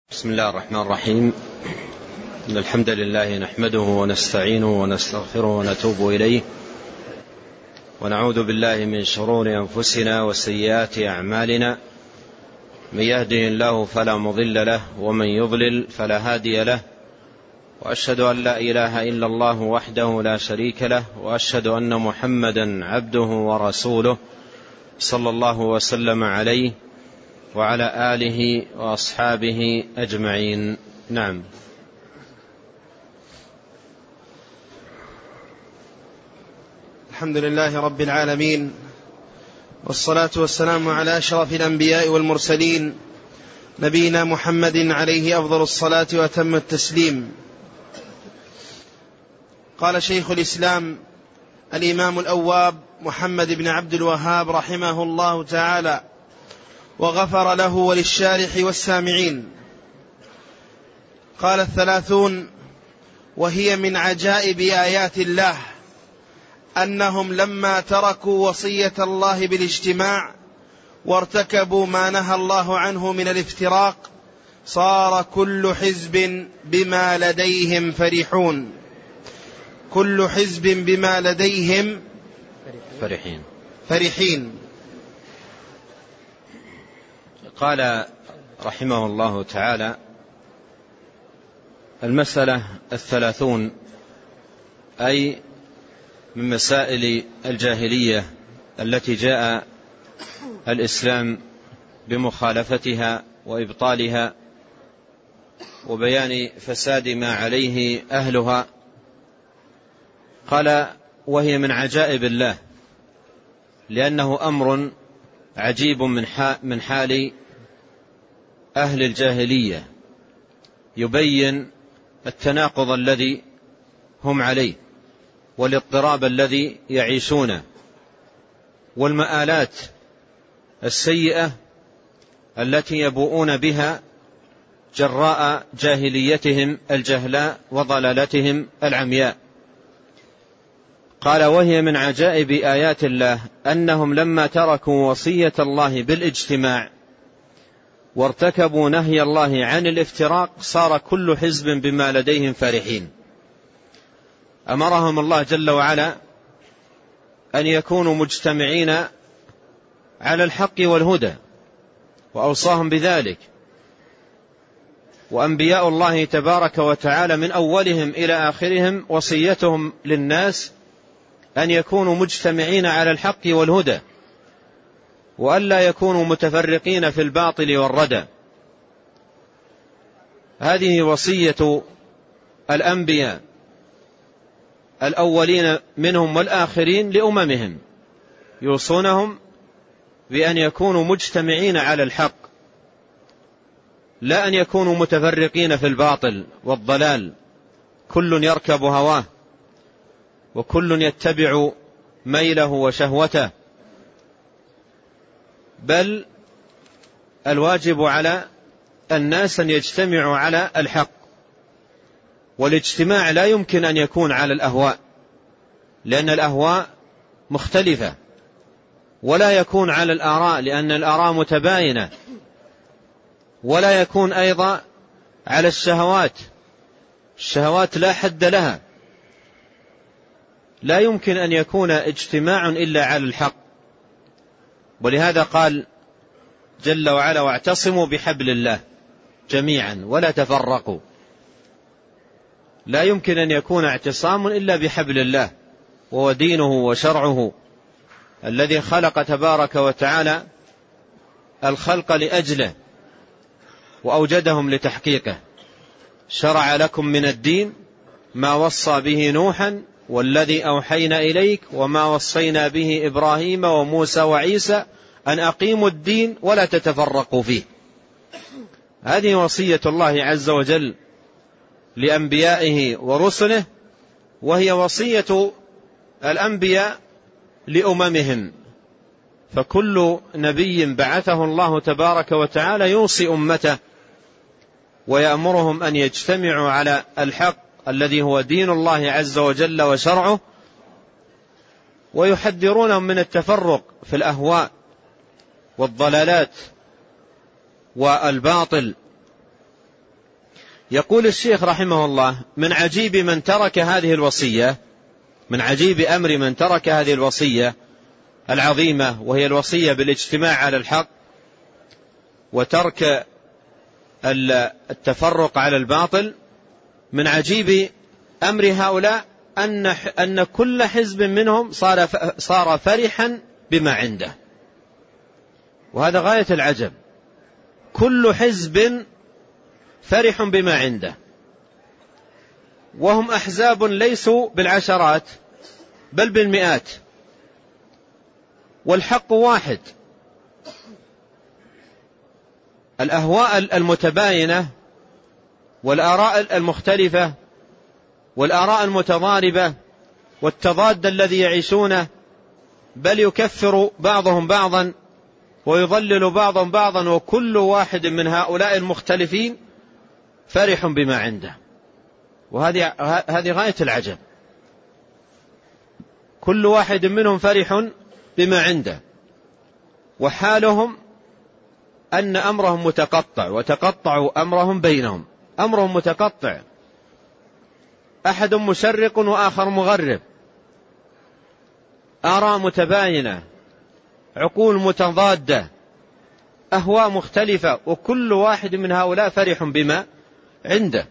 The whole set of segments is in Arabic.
بسم الله الرحمن الرحيم. إن الحمد لله نحمده ونستعينه ونستغفره ونتوب إليه، ونعوذ بالله من شرور أنفسنا وسيئات أعمالنا. من يهده الله فلا مضل له، ومن يضلل فلا هادي له، وأشهد أن لا إله إلا الله وحده لا شريك له، وأشهد أن محمدا عبده ورسوله صلى الله وسلم عليه وعلى آله وأصحابه أجمعين. نعم. الحمد لله رب العالمين، والصلاة والسلام على أشرف الأنبياء والمرسلين، نبينا محمد عليه أفضل الصلاة وأتم التسليم. قال شيخ الإسلام الإمام الأواب محمد بن عبد الوهاب رحمه الله تعالى وغفر له وللشارح والسامعين. قال 30: وهي من عجائب آيات الله أنهم لما تركوا وصية الله بالاجتماع وارتكبوا ما نهى الله عنه من الافتراق صار كل حزب بما لديهم فرحون. كل حزب بما لديهم فرحين. قال رحمه الله تعالى: المسألة 30، أي من مسائل الجاهلية التي جاء الإسلام بمخالفتها وإبطالها وبيان فساد ما عليه أهلها. قال: وهي من عجائب الله، لأنه أمر عجيب من حال أهل الجاهلية، يبين التناقض الذي هم عليه والاضطراب الذي يعيشونه والمآلات السيئة التي يبوؤون بها جراء جاهليتهم الجهلاء وضلالتهم العمياء. قال: وهي من عجائب آيات الله أنهم لما تركوا وصية الله بالاجتماع وارتكبوا نهي الله عن الافتراق صار كل حزب بما لديهم فرحين. أمرهم الله جل وعلا أن يكونوا مجتمعين على الحق والهدى، وأوصاهم بذلك. وأنبياء الله تبارك وتعالى من أولهم إلى آخرهم وصيتهم للناس أن يكونوا مجتمعين على الحق والهدى، وألا يكونوا متفرقين في الباطل والردى. هذه وصية الأنبياء الأولين منهم والآخرين لأممهم، يوصونهم بأن يكونوا مجتمعين على الحق، لا أن يكونوا متفرقين في الباطل والضلال، كل يركب هواه وكل يتبع ميله وشهوته. بل الواجب على الناس أن يجتمعوا على الحق، والاجتماع لا يمكن أن يكون على الأهواء، لأن الأهواء مختلفة، ولا يكون على الآراء لأن الآراء متباينة، ولا يكون أيضا على الشهوات لا حد لها. لا يمكن أن يكون اجتماع إلا على الحق. ولهذا قال جل وعلا: واعتصموا بحبل الله جميعا ولا تفرقوا. لا يمكن أن يكون اعتصام إلا بحبل الله، وهو دينه وشرعه الذي خلق تبارك وتعالى الخلق لأجله وأوجدهم لتحقيقه. شرع لكم من الدين ما وصى به نوحا والذي أوحينا إليك وما وصينا به إبراهيم وموسى وعيسى أن أقيموا الدين ولا تتفرقوا فيه. هذه وصية الله عز وجل لأنبيائه ورسله، وهي وصية الأنبياء لأممهم. فكل نبي بعثه الله تبارك وتعالى يوصي أمته ويأمرهم أن يجتمعوا على الحق الذي هو دين الله عز وجل وشرعه، ويحذرونهم من التفرق في الأهواء والضلالات والباطل يقول الشيخ رحمه الله: من عجيب من ترك هذه الوصية، من عجيب أمر من ترك هذه الوصية العظيمة، وهي الوصية بالاجتماع على الحق وترك التفرق على الباطل. من عجيب أمر هؤلاء أن كل حزب منهم صار فرحا بما عنده، وهذا غاية العجب. كل حزب فرح بما عنده، وهم أحزاب ليسوا بالعشرات بل بالمئات، والحق واحد. الأهواء المتباينة والآراء المختلفة والآراء المتضاربة والتضاد الذي يعيشونه، بل يكفر بعضهم بعضا ويضلل بعضهم بعضا، وكل واحد من هؤلاء المختلفين فرح بما عنده، وهذه غاية العجب. كل واحد منهم فرح بما عنده، وحالهم أن أمرهم متقطع، وتقطعوا أمرهم بينهم، أمرهم متقطع، أحد مشرق وآخر مغرب، آراء متباينة، عقول متضادة، أهواء مختلفة، وكل واحد من هؤلاء فرح بما عنده.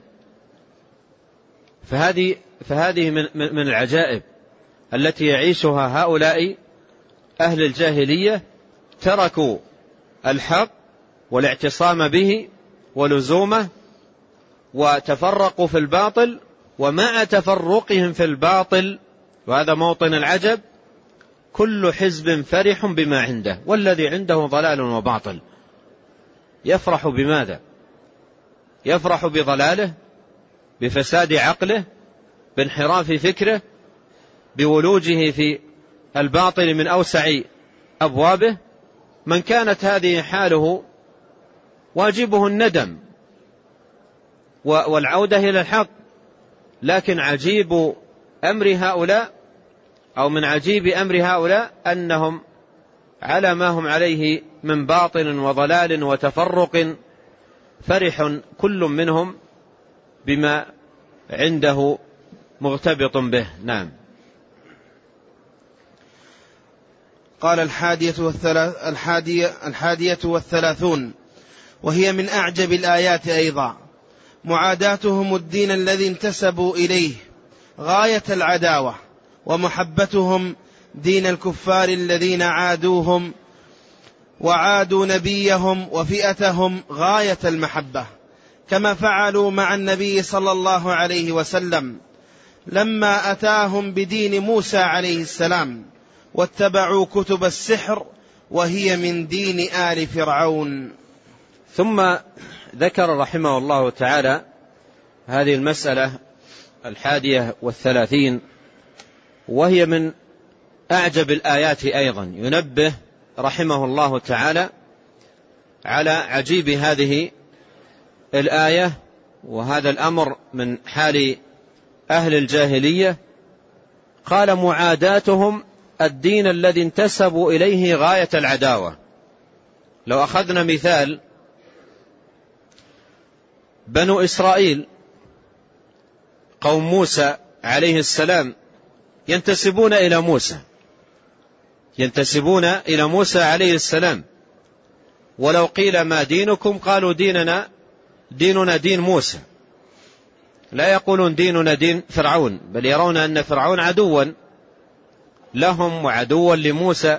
فهذه من العجائب التي يعيشها هؤلاء أهل الجاهلية، تركوا الحق والاعتصام به ولزومه، وتفرقوا في الباطل، ومع تفرقهم في الباطل، وهذا موطن العجب، كل حزب فرح بما عنده، والذي عنده ضلال وباطل. يفرح بماذا؟ يفرح بضلاله، بفساد عقله، بانحراف فكره، بولوجه في الباطل من أوسع أبوابه. من كانت هذه حاله واجبه الندم والعودة إلى الحق. لكن عجيب أمر هؤلاء، أو من عجيب أمر هؤلاء، أنهم على ما هم عليه من باطل وضلال وتفرق فرح كل منهم بما عنده مغتبط به. نعم. قال الحادية والثلاثون، وهي من أعجب الآيات أيضا: معاداتهم الدين الذي انتسبوا إليه غاية العداوة، ومحبتهم دين الكفار الذين عادوهم وعادوا نبيهم وفئتهم غاية المحبة، كما فعلوا مع النبي صلى الله عليه وسلم لما أتاهم بدين موسى عليه السلام، واتبعوا كتب السحر وهي من دين آل فرعون. ثم ذكر رحمه الله تعالى هذه المسألة 31، وهي من أعجب الآيات أيضا. ينبه رحمه الله تعالى على عجيب هذه الآية وهذا الأمر من حال أهل الجاهلية. قال: معاداتهم الدين الذي انتسبوا إليه غاية العداوة. لو أخذنا مثال، بنو إسرائيل قوم موسى عليه السلام ينتسبون إلى موسى عليه السلام، ولو قيل ما دينكم قالوا ديننا دين موسى، لا يقولون ديننا دين فرعون، بل يرون أن فرعون عدوا لهم وعدوا لموسى،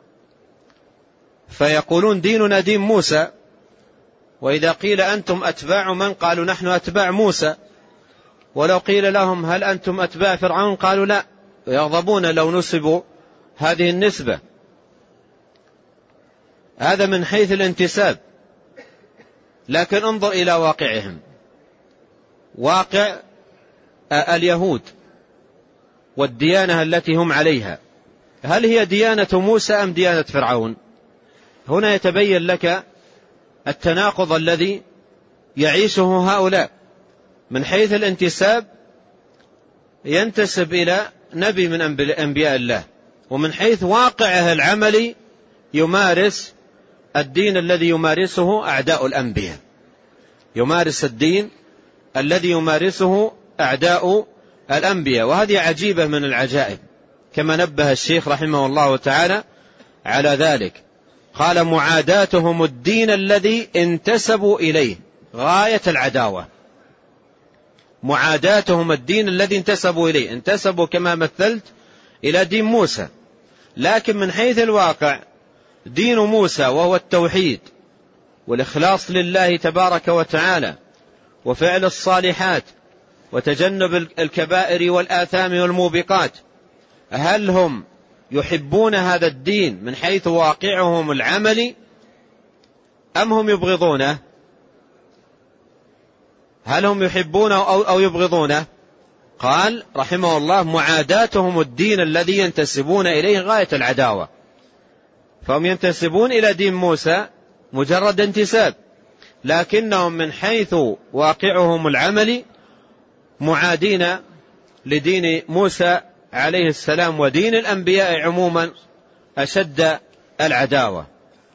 فيقولون ديننا دين موسى. وإذا قيل أنتم أتباع من؟ قالوا نحن أتباع موسى. ولو قيل لهم هل أنتم أتباع فرعون؟ قالوا لا، ويغضبون لو نسبوا هذه النسبة. هذا من حيث الانتساب. لكن انظر إلى واقعهم، واقع اليهود والديانة التي هم عليها، هل هي ديانة موسى أم ديانة فرعون؟ هنا يتبين لك التناقض الذي يعيشه هؤلاء. من حيث الانتساب ينتسب إلى نبي من أنبياء الله، ومن حيث واقعه العملي يمارس الدين الذي يمارسه أعداء الأنبياء، يمارس الدين الذي يمارسه أعداء الأنبياء. وهذه عجيبة من العجائب، كما نبه الشيخ رحمه الله تعالى على ذلك. قال: معاداتهم الدين الذي انتسبوا إليه غاية العداوة. معاداتهم الدين الذي انتسبوا إليه، انتسبوا كما مثلت إلى دين موسى، لكن من حيث الواقع دين موسى وهو التوحيد والإخلاص لله تبارك وتعالى وفعل الصالحات وتجنب الكبائر والآثام والموبقات، هل هم يحبون هذا الدين من حيث واقعهم العملي أم هم يبغضونه؟ هل هم يحبونه أو يبغضونه؟ قال رحمه الله: معاداتهم الدين الذي ينتسبون إليه غاية العداوة. فهم ينتسبون إلى دين موسى مجرد انتساب، لكنهم من حيث واقعهم العملي معادين لدين موسى عليه السلام ودين الأنبياء عموما أشد العداوة.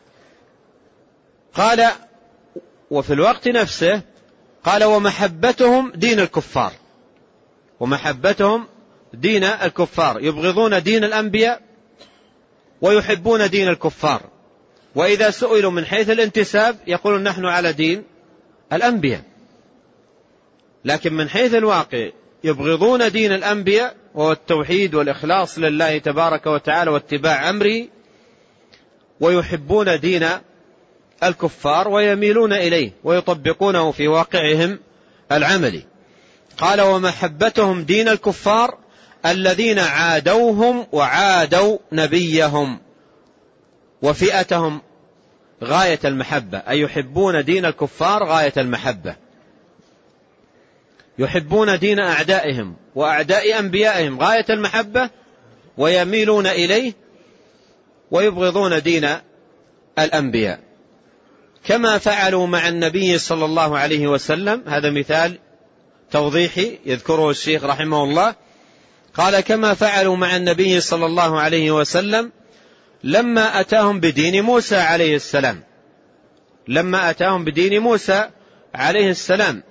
قال: وفي الوقت نفسه قال: ومحبتهم دين الكفار. ومحبتهم دين الكفار، يبغضون دين الأنبياء ويحبون دين الكفار. وإذا سئلوا من حيث الانتساب يقولون نحن على دين الأنبياء، لكن من حيث الواقع يبغضون دين الأنبياء وهو التوحيد والإخلاص لله تبارك وتعالى واتباع أمره، ويحبون دين الكفار ويميلون إليه ويطبقونه في واقعهم العملي. قال: ومحبتهم دين الكفار الذين عادوهم وعادوا نبيهم وفئتهم غاية المحبة، أي يحبون دين الكفار غاية المحبة، يحبون دين أعدائهم وأعداء أنبيائهم غاية المحبة ويميلون إليه ويبغضون دين الأنبياء، كما فعلوا مع النبي صلى الله عليه وسلم. هذا مثال توضيحي يذكره الشيخ رحمه الله. قال: كما فعلوا مع النبي صلى الله عليه وسلم لما أتاهم بدين موسى عليه السلام. لما أتاهم بدين موسى عليه السلام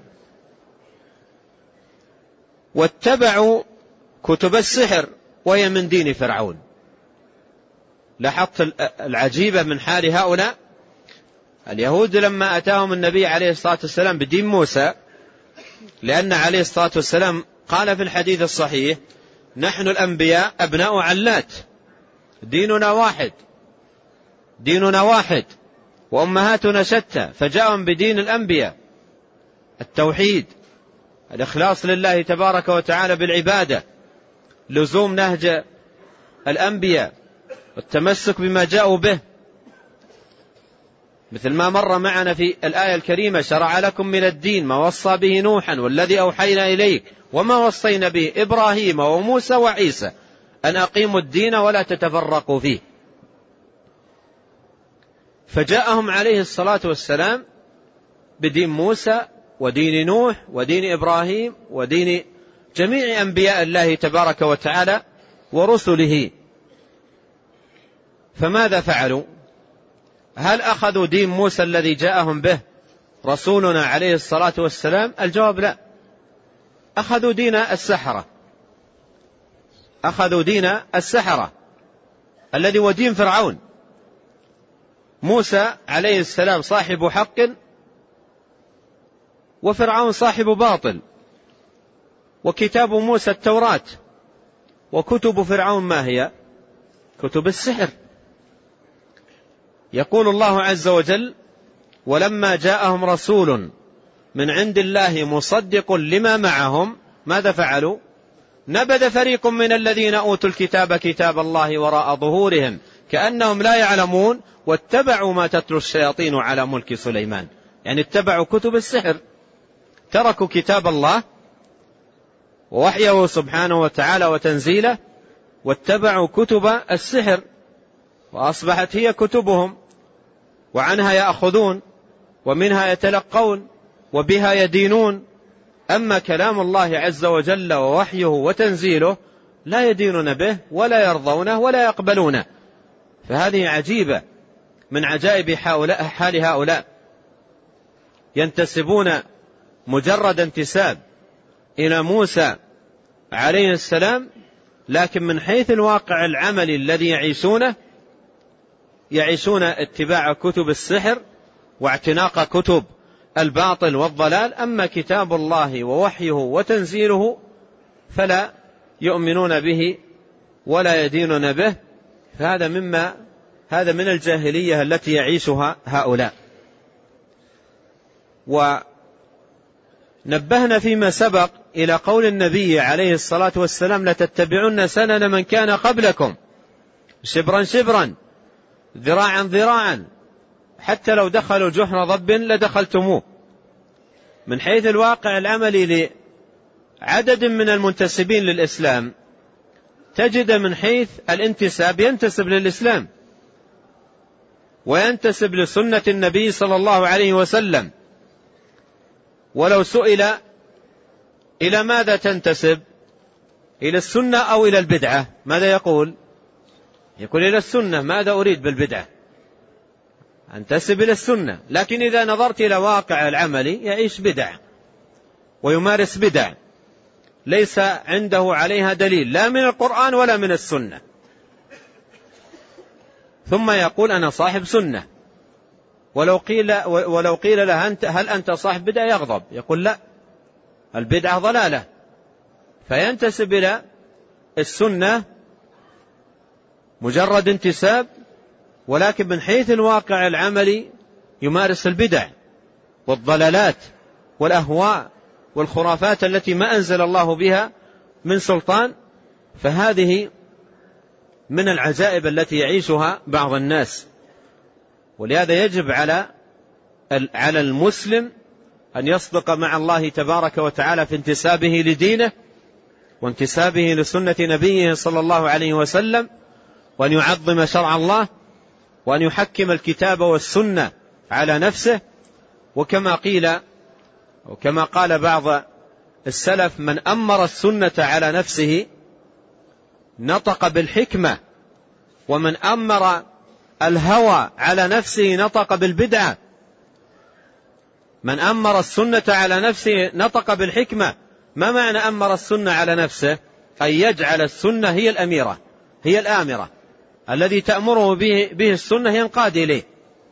واتبعوا كتب السحر وهي من دين فرعون. لاحظت العجيبة من حال هؤلاء اليهود لما أتاهم النبي عليه الصلاة والسلام بدين موسى، لأن عليه الصلاة والسلام قال في الحديث الصحيح: نحن الأنبياء أبناء علات، ديننا واحد، ديننا واحد وأمهاتنا شتى. فجاءهم بدين الأنبياء، التوحيد، الإخلاص لله تبارك وتعالى بالعبادة، لزوم نهج الأنبياء والتمسك بما جاءوا به، مثل ما مر معنا في الآية الكريمة: شرع لكم من الدين ما وصى به نوحا والذي أوحينا إليك وما وصينا به إبراهيم وموسى وعيسى أن أقيموا الدين ولا تتفرقوا فيه. فجاءهم عليه الصلاة والسلام بدين موسى ودين نوح ودين إبراهيم ودين جميع أنبياء الله تبارك وتعالى ورسله. فماذا فعلوا؟ هل أخذوا دين موسى الذي جاءهم به رسولنا عليه الصلاة والسلام؟ الجواب لا. أخذوا دين السحرة، أخذوا دين السحرة الذي هو دين فرعون. موسى عليه السلام صاحب حق وفرعون صاحب باطل، وكتاب موسى التوراة، وكتب فرعون ما هي؟ كتب السحر. يقول الله عز وجل: ولما جاءهم رسول من عند الله مصدق لما معهم ماذا فعلوا؟ نبذ فريق من الذين أوتوا الكتاب كتاب الله وراء ظهورهم كأنهم لا يعلمون واتبعوا ما تتلو الشياطين على ملك سليمان. يعني اتبعوا كتب السحر، تركوا كتاب الله ووحيه سبحانه وتعالى وتنزيله واتبعوا كتب السحر، وأصبحت هي كتبهم، وعنها يأخذون ومنها يتلقون وبها يدينون. أما كلام الله عز وجل ووحيه وتنزيله لا يدينون به ولا يرضونه ولا يقبلونه. فهذه عجيبة من عجائب حال هؤلاء، ينتسبون مجرد انتساب إلى موسى عليه السلام، لكن من حيث الواقع العملي الذي يعيشون اتباع كتب السحر واعتناق كتب الباطل والضلال. أما كتاب الله ووحيه وتنزيله فلا يؤمنون به ولا يدينون به، فهذا من الجاهلية التي يعيشها هؤلاء. ونبهنا فيما سبق إلى قول النبي عليه الصلاة والسلام: لتتبعن سنن من كان قبلكم شبرا شبرا ذراعا ذراعا حتى لو دخلوا جحر ضب لدخلتموه. من حيث الواقع العملي لعدد من المنتسبين للإسلام تجد من حيث الانتساب ينتسب للإسلام وينتسب لسنة النبي صلى الله عليه وسلم، ولو سئل إلى ماذا تنتسب، إلى السنة أو إلى البدعة، ماذا يقول؟ يقول إلى السنة. ماذا أريد بالبدعة؟ أنتسب إلى السنة. لكن إذا نظرت إلى واقع العملي يعيش بدع ويمارس بدع ليس عنده عليها دليل لا من القرآن ولا من السنة، ثم يقول أنا صاحب سنة. ولو قيل له هل أنت صاحب بدعة يغضب، يقول لا، البدعة ضلالة، فينتسب إلى السنة مجرد انتساب، ولكن من حيث الواقع العملي يمارس البدع والضلالات والأهواء والخرافات التي ما أنزل الله بها من سلطان. فهذه من العجائب التي يعيشها بعض الناس. ولهذا يجب على المسلم أن يصدق مع الله تبارك وتعالى في انتسابه لدينه وانتسابه لسنة نبيه صلى الله عليه وسلم، وأن يعظم شرع الله، وأن يحكم الكتاب والسنة على نفسه. وكما قال بعض السلف: من أمر السنة على نفسه نطق بالحكمة، ومن أمر الهوى على نفسه نطق بالبدعة. من أمر السنة على نفسه نطق بالحكمة. ما معنى أمر السنة على نفسه؟ أن يجعل السنة هي الأميرة، هي الآمرة، الذي تأمره به السنة ينقاد إليه.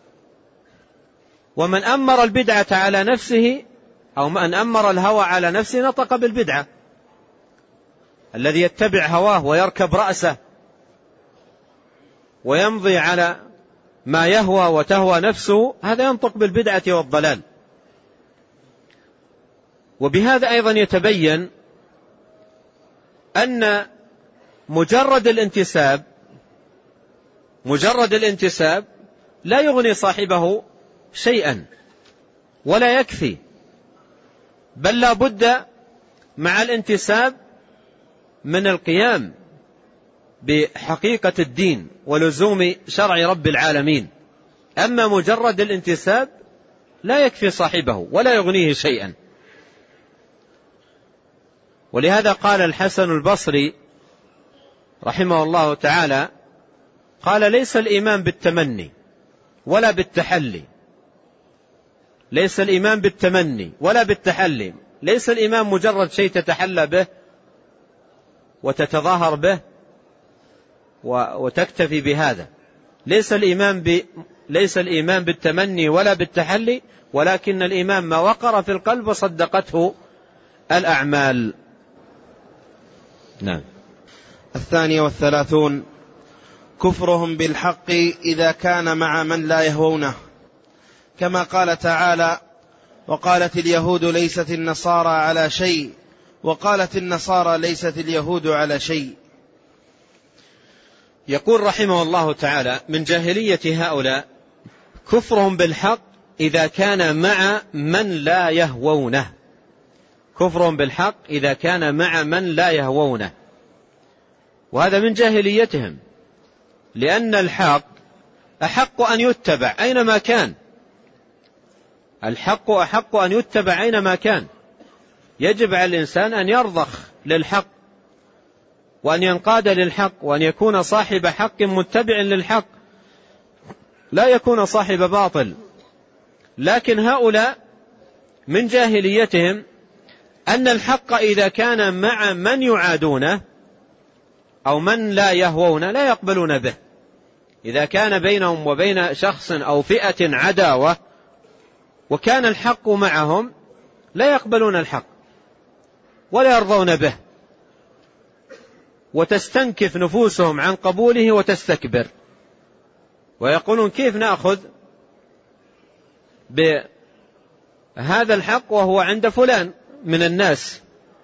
ومن أمر البدعة على نفسه أو من أمر الهوى على نفسه نطق بالبدعة. الذي يتبع هواه ويركب رأسه ويمضي على ما يهوى وتهوى نفسه، هذا ينطق بالبدعة والضلال. وبهذا أيضا يتبين أن مجرد الانتساب لا يغني صاحبه شيئا ولا يكفي، بل لا بد مع الانتساب من القيام بحقيقة الدين ولزوم شرع رب العالمين. أما مجرد الانتساب لا يكفي صاحبه ولا يغنيه شيئا. ولهذا قال الحسن البصري رحمه الله تعالى، قال: ليس الإيمان بالتمني ولا بالتحلي. ليس الإيمان بالتمني ولا بالتحلي. ليس الإيمان مجرد شيء تتحلى به وتتظاهر به وتكتفي بهذا. ليس الإيمان بالتمني ولا بالتحلي، ولكن الإيمان ما وقر في القلب وصدقته الأعمال. نعم. 32 كفرهم بالحق إذا كان مع من لا يهوونه، كما قال تعالى: وقالت اليهود ليست النصارى على شيء وقالت النصارى ليست اليهود على شيء. يقول رحمه الله تعالى: من جاهلية هؤلاء كفرهم بالحق إذا كان مع من لا يهوونه. كفرهم بالحق إذا كان مع من لا يهوونه، وهذا من جاهليتهم، لأن الحق أحق أن يتبع أينما كان. الحق أحق أن يتبع أينما كان. يجب على الإنسان أن يرضخ للحق وأن ينقاد للحق وأن يكون صاحب حق متبع للحق، لا يكون صاحب باطل. لكن هؤلاء من جاهليتهم أن الحق إذا كان مع من يعادونه أو من لا يهوون لا يقبلون به. إذا كان بينهم وبين شخص أو فئة عداوة وكان الحق معهم لا يقبلون الحق ولا يرضون به، وتستنكف نفوسهم عن قبوله وتستكبر، ويقولون كيف نأخذ بهذا الحق وهو عند فلان من الناس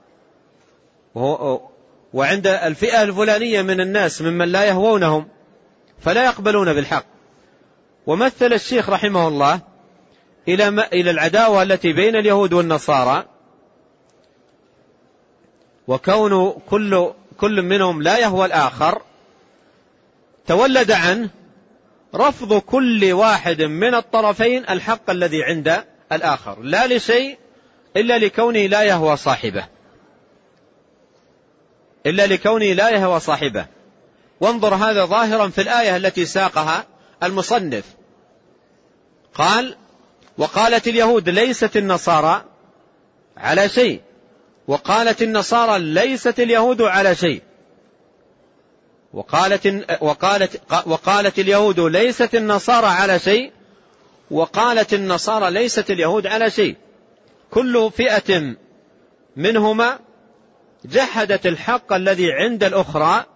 وعند الفئة الفلانية من الناس ممن لا يهوونهم، فلا يقبلون بالحق. ومثل الشيخ رحمه الله إلى العداوة التي بين اليهود والنصارى، وكون كل منهم لا يهوى الآخر تولد عنه رفض كل واحد من الطرفين الحق الذي عند الآخر، لا لشيء إلا لكونه لا يهوى صاحبه، إلا لكونه لا يهوى صاحبه. وانظر هذا ظاهرا في الآية التي ساقها المصنف، قال وقالت اليهود ليست النصارى على شيء، وقالت النصارى ليست اليهود على شيء، وقالت اليهود ليست النصارى على شيء، وقالت النصارى ليست اليهود على شيء. كل فئة منهما جحدت الحق الذي عند الأخرى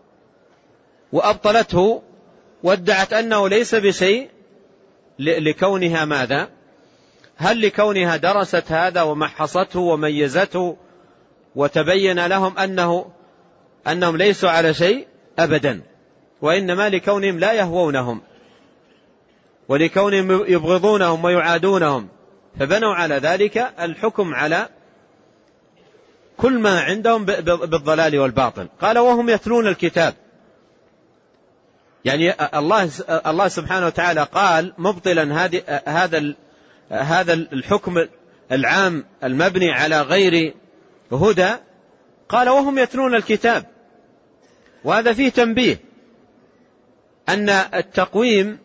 وأبطلته وادعت أنه ليس بشيء لكونها ماذا؟ هل لكونها درست هذا ومحصته وميزته وتبين لهم أنهم ليسوا على شيء؟ أبدا، وإنما لكونهم لا يهوونهم ولكونهم يبغضونهم ويعادونهم، فبنوا على ذلك الحكم على كل ما عندهم بالضلال والباطل. قال وهم يتلون الكتاب، يعني الله سبحانه وتعالى قال مبطلا هذا الحكم العام المبني على غير هدى، قال وهم يتلون الكتاب. وهذا فيه تنبيه أن التقويم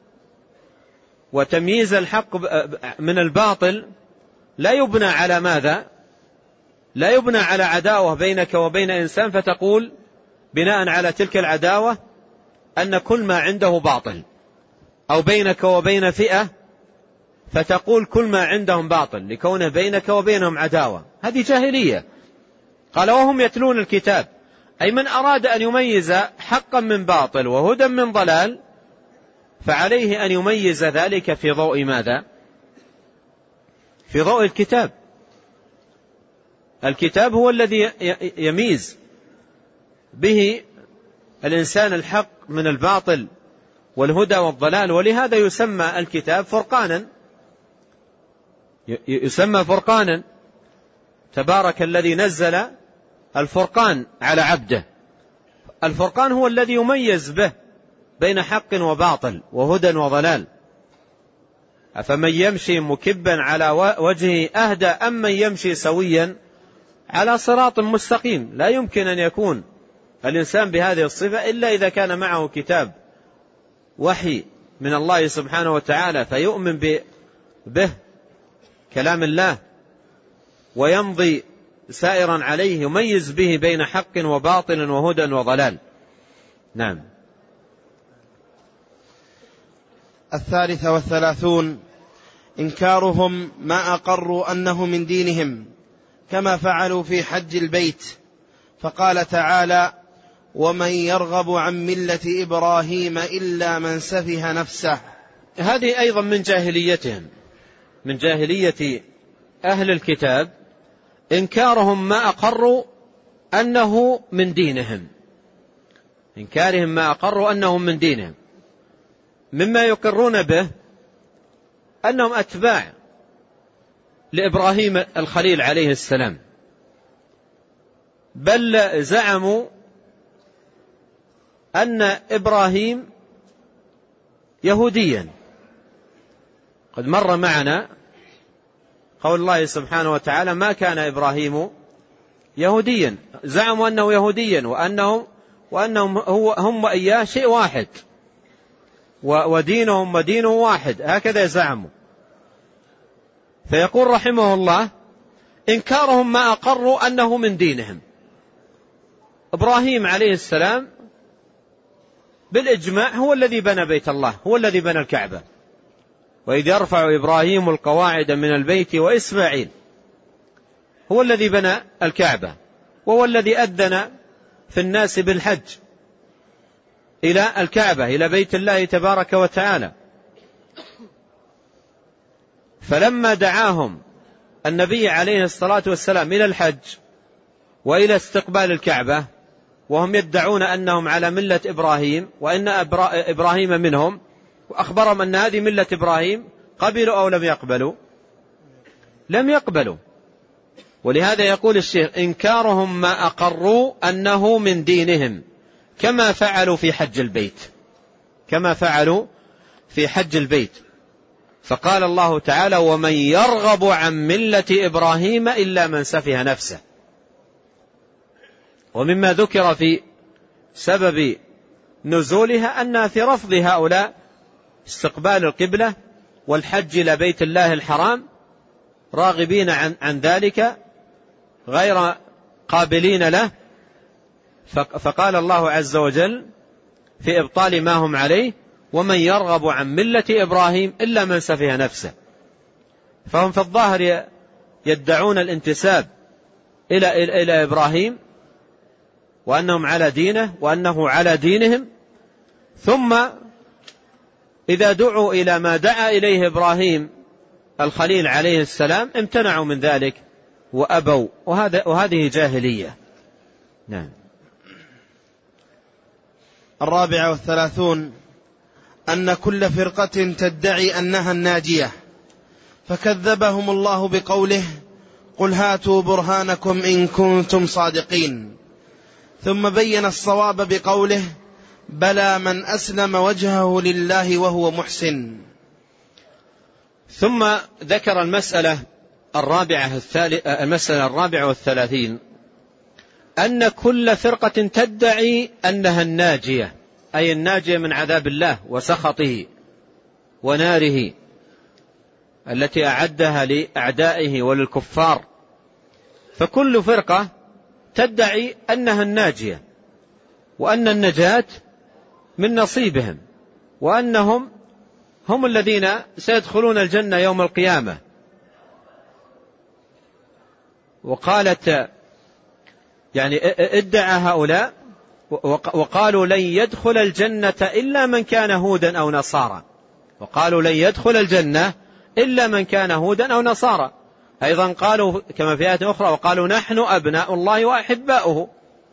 وتمييز الحق من الباطل لا يبنى على ماذا؟ لا يبنى على عداوة بينك وبين إنسان فتقول بناء على تلك العداوة أن كل ما عنده باطل، أو بينك وبين فئة فتقول كل ما عندهم باطل لكونه بينك وبينهم عداوة. هذه جاهلية. قال وهم يتلون الكتاب، أي من أراد أن يميز حقا من باطل وهدى من ضلال فعليه أن يميز ذلك في ضوء ماذا؟ في ضوء الكتاب. الكتاب هو الذي يميز به الإنسان الحق من الباطل والهدى والضلال، ولهذا يسمى الكتاب فرقانا، يسمى فرقانا. تبارك الذي نزل الفرقان على عبده. الفرقان هو الذي يميز به بين حق وباطل وهدى وضلال. أفمن يمشي مكبا على وجهه أهدى أم من يمشي سويا على صراط مستقيم؟ لا يمكن أن يكون الإنسان بهذه الصفة إلا إذا كان معه كتاب وحي من الله سبحانه وتعالى فيؤمن به كلام الله ويمضي سائرا عليه يميز به بين حق وباطل وهدى وضلال. نعم. 33 إنكارهم ما أقروا أنه من دينهم كما فعلوا في حج البيت، فقال تعالى ومن يرغب عن ملة إبراهيم إلا من سفه نفسه. هذه أيضا من جاهليتهم، من جاهلية أهل الكتاب، إنكارهم ما أقروا أنه من دينهم، إنكارهم ما أقروا أنه من دينهم. مما يقرون به أنهم أتباع لإبراهيم الخليل عليه السلام، بل زعموا أن إبراهيم يهوديا. قد مر معنا قول الله سبحانه وتعالى ما كان إبراهيم يهوديا، زعموا أنه يهوديا وأنهم هم وإياه شيء واحد ودينهم ودينه واحد، هكذا زعموا. فيقول رحمه الله: إنكارهم ما أقروا أنه من دينهم. إبراهيم عليه السلام بالإجماع هو الذي بنى بيت الله، هو الذي بنى الكعبة. وإذ يرفع إبراهيم القواعد من البيت وإسماعيل، هو الذي بنى الكعبة، وهو الذي أذن في الناس بالحج إلى الكعبة، إلى بيت الله تبارك وتعالى. فلما دعاهم النبي عليه الصلاة والسلام إلى الحج وإلى استقبال الكعبة، وهم يدعون أنهم على ملة إبراهيم وإن إبراهيم منهم، وأخبرهم أن هذه ملة إبراهيم، قبلوا أو لم يقبلوا؟ لم يقبلوا. ولهذا يقول الشيخ: إنكارهم ما أقروا أنه من دينهم، كما فعلوا في حج البيت، كما فعلوا في حج البيت. فقال الله تعالى: ومن يرغب عن ملة إبراهيم إلا من سفه نفسه. ومما ذكر في سبب نزولها أنها في رفض هؤلاء استقبال القبلة والحج إلى بيت الله الحرام، راغبين عن ذلك غير قابلين له. فقال الله عز وجل في إبطال ما هم عليه: ومن يرغب عن ملة إبراهيم إلا من سفه نفسه. فهم في الظاهر يدعون الانتساب إلى إبراهيم، وأنهم على دينه وأنه على دينهم، ثم إذا دعوا إلى ما دعا إليه إبراهيم الخليل عليه السلام امتنعوا من ذلك وأبوا، وهذه جاهلية. نعم. 34 أن كل فرقة تدعي أنها الناجية، فكذبهم الله بقوله: قل هاتوا برهانكم إن كنتم صادقين. ثم بين الصواب بقوله: بلى من أسلم وجهه لله وهو محسن. ثم ذكر المسألة الرابعة والثلاثين: أن كل فرقة تدعي أنها الناجية، أي الناجية من عذاب الله وسخطه وناره التي أعدها لأعدائه وللكفار. فكل فرقة تدعي أنها الناجية، وأن النجاة من نصيبهم، وأنهم هم الذين سيدخلون الجنة يوم القيامة. وقالت يعني ادعى هؤلاء وقالوا لن يدخل الجنة إلا من كان هودا أو نصارى، وقالوا لن يدخل الجنة إلا من كان هودا أو نصارى. أيضا قالوا كما في آية أخرى: وقالوا نحن أبناء الله وأحباؤه.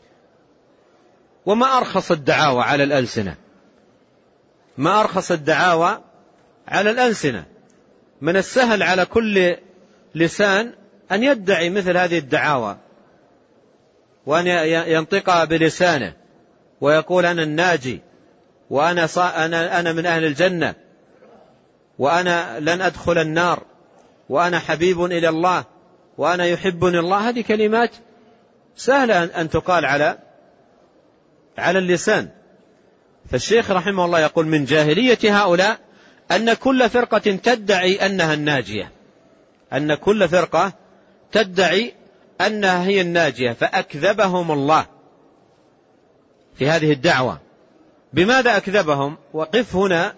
وما أرخص الدعاوى على الألسنة، ما أرخص الدعاوى على الألسنة. من السهل على كل لسان أن يدعي مثل هذه الدعاوى، وأن ينطقها بلسانه ويقول: أنا الناجي، وأنا من أهل الجنة، وأنا لن أدخل النار، وأنا حبيب إلى الله، وأنا يحبني الله. هذه كلمات سهلة أن تقال على اللسان. فالشيخ رحمه الله يقول: من جاهلية هؤلاء أن كل فرقة تدعي أنها الناجية، أن كل فرقة تدعي أنها هي الناجية، فأكذبهم الله في هذه الدعوة. بماذا أكذبهم؟ وقف هنا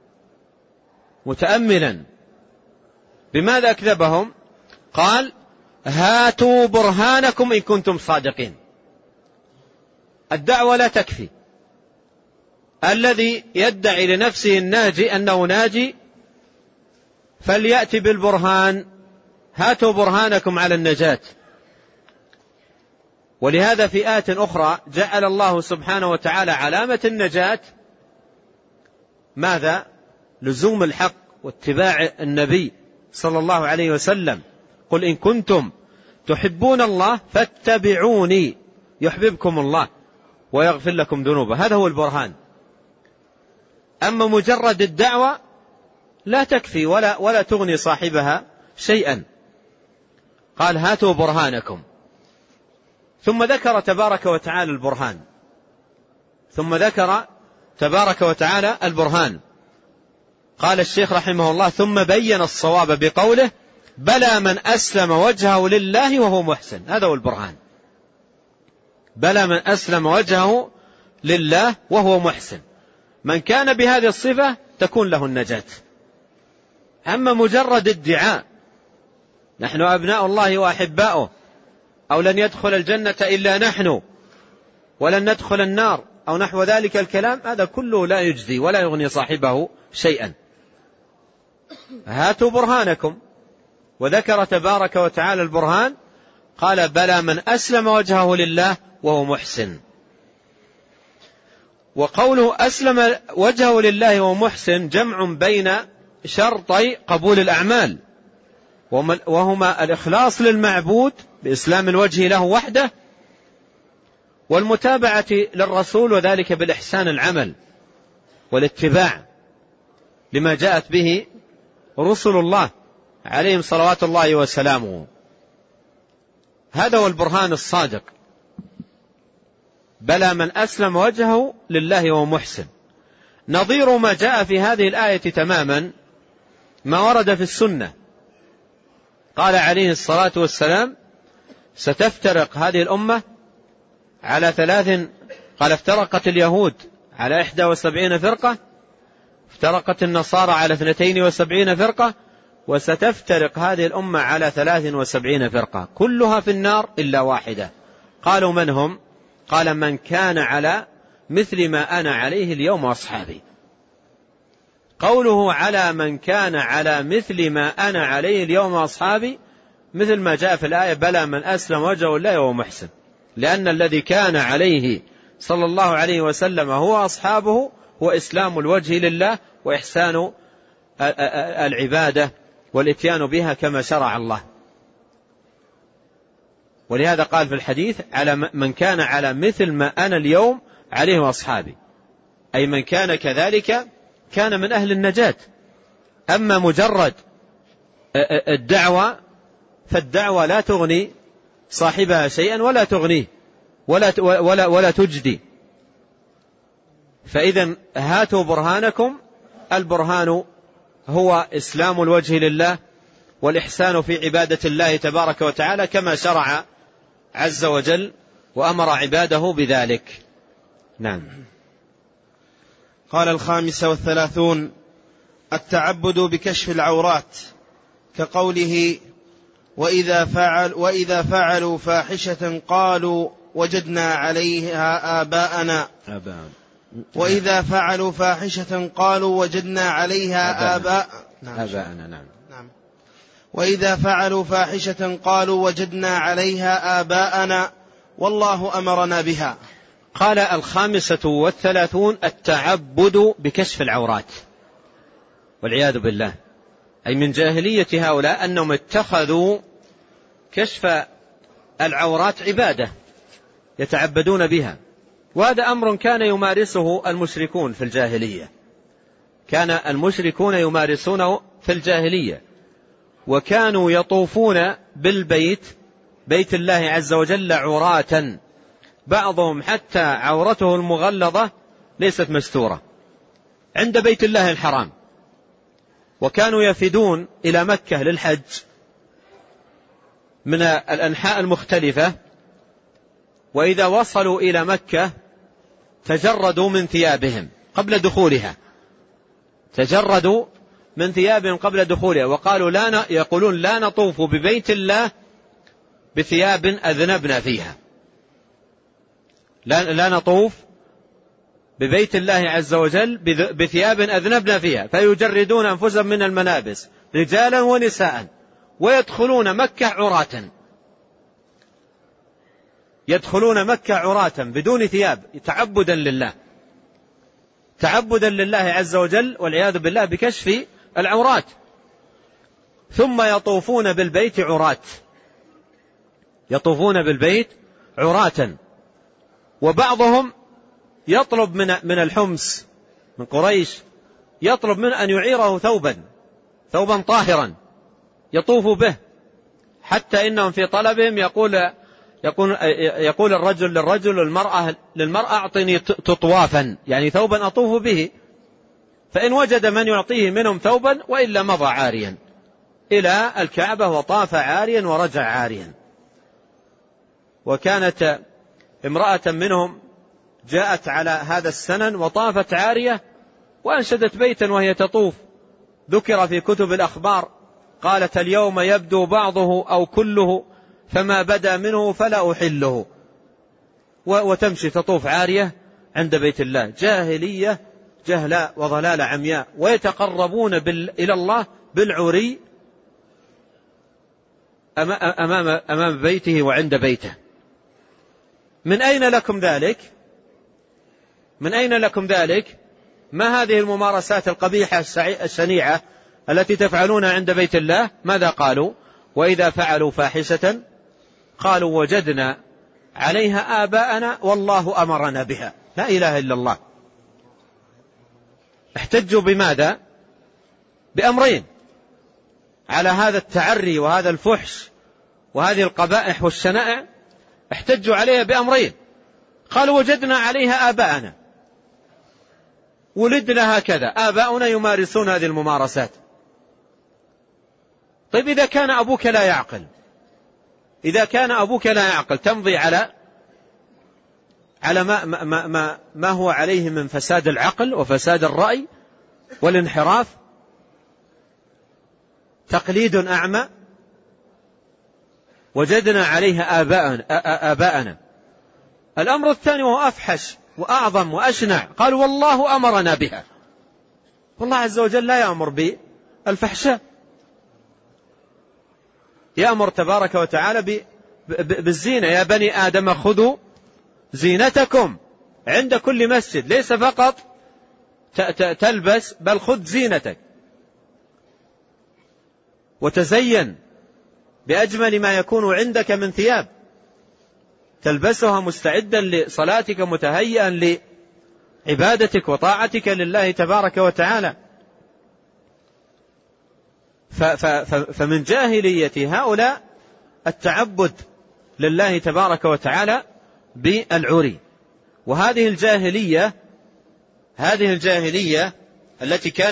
متأملا. بماذا أكذبهم؟ قال: هاتوا برهانكم إن كنتم صادقين. الدعوة لا تكفي. الذي يدعي لنفسه الناجي أنه ناجي فليأتي بالبرهان، هاتوا برهانكم على النجاة. ولهذا في آية أخرى جعل الله سبحانه وتعالى علامة النجاة ماذا؟ لزوم الحق واتباع النبي صلى الله عليه وسلم. قل إن كنتم تحبون الله فاتبعوني يحببكم الله ويغفر لكم ذنوبه. هذا هو البرهان. أما مجرد الدعوة لا تكفي ولا تغني صاحبها شيئا. قال: هاتوا برهانكم. ثم ذكر تبارك وتعالى البرهان، ثم ذكر تبارك وتعالى البرهان. قال الشيخ رحمه الله: ثم بين الصواب بقوله: بلى من أسلم وجهه لله وهو محسن. هذا هو البرهان. بلى من أسلم وجهه لله وهو محسن. من كان بهذه الصفة تكون له النجاة. أما مجرد ادعاء نحن أبناء الله وأحباؤه، أو لن يدخل الجنة إلا نحن، ولن ندخل النار، أو نحو ذلك الكلام، هذا كله لا يجزي ولا يغني صاحبه شيئا. هاتوا برهانكم. وذكر تبارك وتعالى البرهان، قال بلى من أسلم وجهه لله وهو محسن. وقوله أسلم وجهه لله وهو محسن جمع بين شرطي قبول الأعمال، وهما الإخلاص للمعبود بإسلام الوجه له وحده، والمتابعة للرسول، وذلك بالإحسان العمل والاتباع لما جاءت به رسل الله عليهم صلوات الله وسلامه. هذا هو البرهان الصادق. بلى من أسلم وجهه لله وهو محسن. نظير ما جاء في هذه الآية تماما ما ورد في السنة. قال عليه الصلاة والسلام ستفترق هذه الأمة على 3. قال افترقت اليهود على 71 فرقة، افترقت النصارى على 72 فرقة، وستفترق هذه الأمة على 73 فرقة كلها في النار إلا واحدة. قالوا من هم؟ قال من كان على مثل ما أنا عليه اليوم وأصحابي. قوله على من كان على مثل ما أنا عليه اليوم وأصحابي مثل ما جاء في الآية بلى من أسلم وجهه لله وهو محسن، لأن الذي كان عليه صلى الله عليه وسلم هو أصحابه هو إسلام الوجه لله وإحسان العبادة والإتيان بها كما شرع الله. ولهذا قال في الحديث على من كان على مثل ما أنا اليوم عليه وأصحابي، أي من كان كذلك كان من أهل النجاة. أما مجرد الدعوة فالدعوة لا تغني صاحبها شيئا ولا تغنيه ولا تجدي. فإذا هاتوا برهانكم. البرهان هو إسلام الوجه لله والإحسان في عبادة الله تبارك وتعالى كما شرع عز وجل وأمر عباده بذلك. نعم. قال 35 التعبد بكشف العورات، كقوله وإذا فعلوا فاحشة قالوا وجدنا عليها آباءنا. وإذا فعلوا فاحشة قالوا وجدنا عليها آباءنا. نعم. وإذا فعلوا فاحشة قالوا وجدنا عليها آباءنا والله أمرنا بها. قال 35 التعبد بكشف العورات، والعياذ بالله، أي من جاهلية هؤلاء أنهم اتخذوا كشف العورات عبادة يتعبدون بها. وهذا أمر كان يمارسه المشركون في الجاهلية، كان المشركون يمارسونه في الجاهلية، وكانوا يطوفون بالبيت، بيت الله عز وجل، عراة، بعضهم حتى عورته المغلظة ليست مستورة عند بيت الله الحرام. وكانوا يفدون إلى مكة للحج من الأنحاء المختلفة، وإذا وصلوا إلى مكة تجردوا من ثيابهم قبل دخولها، تجردوا من ثيابهم قبل دخولها، وقالوا يقولون لا نطوف ببيت الله بثياب أذنبنا فيها، لا نطوف ببيت الله عز وجل بثياب أذنبنا فيها، فيجردون أنفسهم من الملابس رجالا ونساء ويدخلون مكة عراة، يدخلون مكة عراة بدون ثياب، تعبدا لله، تعبدا لله عز وجل والعياذ بالله بكشف العورات. ثم يطوفون بالبيت عراة، يطوفون بالبيت عراة. وبعضهم يطلب من الحمص من قريش، يطلب من أن يعيره ثوبا طاهرا يطوف به، حتى إنهم في طلبهم يقول الرجل للرجل للمرأة أعطني تطوافا، يعني ثوبا أطوف به، فإن وجد من يعطيه منهم ثوبا وإلا مضى عاريا. إلى الكعبة وطاف عاريا ورجع عاريا. وكانت امرأة منهم جاءت على هذا السنن وطافت عارية وأنشدت بيتا وهي تطوف، ذكر في كتب الأخبار قالت: اليوم يبدو بعضه أو كله فما بدا منه فلا أحله، وتمشي تطوف عارية عند بيت الله. جاهلية جهلاء وضلال عمياء، ويتقربون إلى الله بالعري أمام بيته وعند بيته. من أين لكم ذلك؟ من أين لكم ذلك؟ ما هذه الممارسات القبيحة الشنيعة التي تفعلونها عند بيت الله؟ ماذا قالوا؟ وإذا فعلوا فاحشة قالوا وجدنا عليها آباءنا والله أمرنا بها. لا إله إلا الله. احتجوا بماذا؟ بأمرين على هذا التعري وهذا الفحش وهذه القبائح والشنائع. احتجوا عليها بأمرين، قالوا وجدنا عليها آباءنا، ولدنا هكذا، آباؤنا يمارسون هذه الممارسات. طيب إذا كان أبوك لا يعقل، إذا كان أبوك لا يعقل تمضي على ما هو عليه من فساد العقل وفساد الرأي والانحراف، تقليد أعمى. وجدنا عليها آباءنا. الأمر الثاني وهو أفحش وأعظم وأشنع، قال والله أمرنا بها. والله عز وجل لا يأمر بالفحشاء، يأمر تبارك وتعالى بالزينة. يا بني آدم خذوا زينتكم عند كل مسجد، ليس فقط تلبس، بل خذ زينتك وتزين بأجمل ما يكون عندك من ثياب تلبسها مستعدا لصلاتك متهيئا لعبادتك وطاعتك لله تبارك وتعالى. فمن جاهلية هؤلاء التعبد لله تبارك وتعالى بالعري. وهذه الجاهلية التي كان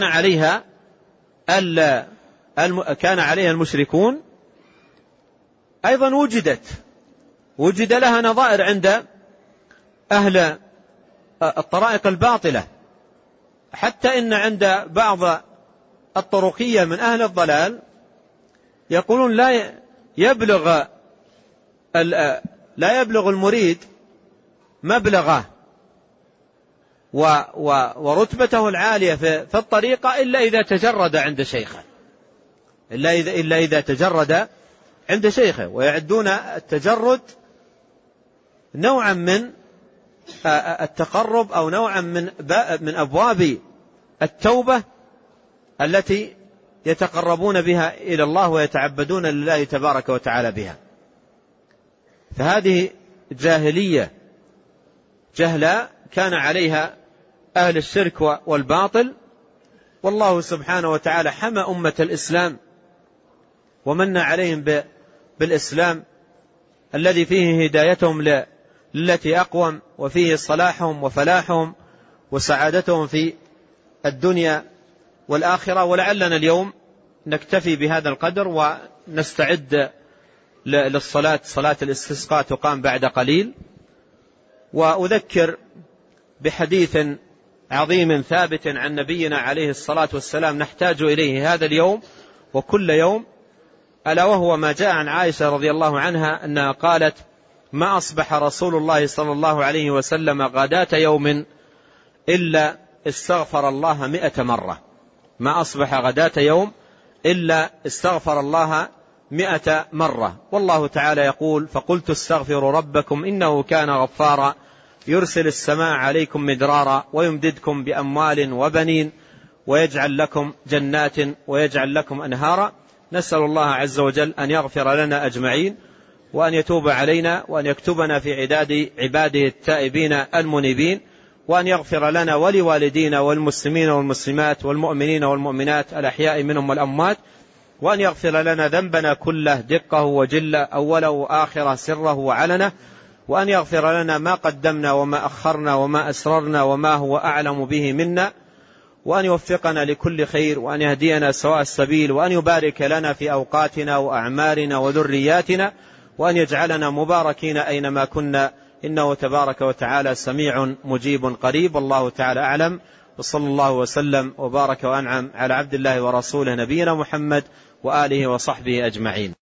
عليها المشركون أيضا وجد لها نظائر عند أهل الطرائق الباطلة، حتى إن عند بعض الطرقية من أهل الضلال يقولون لا يبلغ المريد مبلغه ورتبته العالية في الطريقة إلا إذا تجرد عند شيخه، إلا إذا تجرد عند شيخه. ويعدون التجرد نوعا من التقرب أو نوعا من أبواب التوبة التي يتقربون بها إلى الله ويتعبدون لله تبارك وتعالى بها. فهذه جاهلية جهلا كان عليها أهل الشرك والباطل. والله سبحانه وتعالى حمى أمة الإسلام ومن عليهم بالإسلام الذي فيه هدايتهم للتي أقوم، وفيه صلاحهم وفلاحهم وسعادتهم في الدنيا والآخرة. ولعلنا اليوم نكتفي بهذا القدر ونستعد للصلاة، صلاة الاستسقاء تقام بعد قليل. وأذكر بحديث عظيم ثابت عن نبينا عليه الصلاة والسلام نحتاج إليه هذا اليوم وكل يوم، ألا وهو ما جاء عن عائشة رضي الله عنها أنها قالت: ما أصبح رسول الله صلى الله عليه وسلم غداة يوم إلا استغفر الله 100 مرة. ما أصبح غداة يوم إلا استغفر الله 100 مرة. والله تعالى يقول: فقلت استغفروا ربكم إنه كان غفارا يرسل السماء عليكم مدرارا ويمددكم بأموال وبنين ويجعل لكم جنات ويجعل لكم أنهارا. نسأل الله عز وجل أن يغفر لنا أجمعين وأن يتوب علينا وأن يكتبنا في عباده التائبين المنيبين، وأن يغفر لنا ولوالدينا والمسلمين والمسلمات والمؤمنين والمؤمنات الأحياء منهم والأموات، وأن يغفر لنا ذنبنا كله دقه وجله أوله وآخره سره وعلنه، وأن يغفر لنا ما قدمنا وما أخرنا وما أسررنا وما هو أعلم به منا، وأن يوفقنا لكل خير، وأن يهدينا سواء السبيل، وأن يبارك لنا في أوقاتنا وأعمارنا وذرياتنا، وأن يجعلنا مباركين أينما كنا، إنه تبارك وتعالى سميع مجيب قريب. والله تعالى أعلم، وصلى الله وسلم وبارك وأنعم على عبد الله ورسوله نبينا محمد وآله وصحبه أجمعين.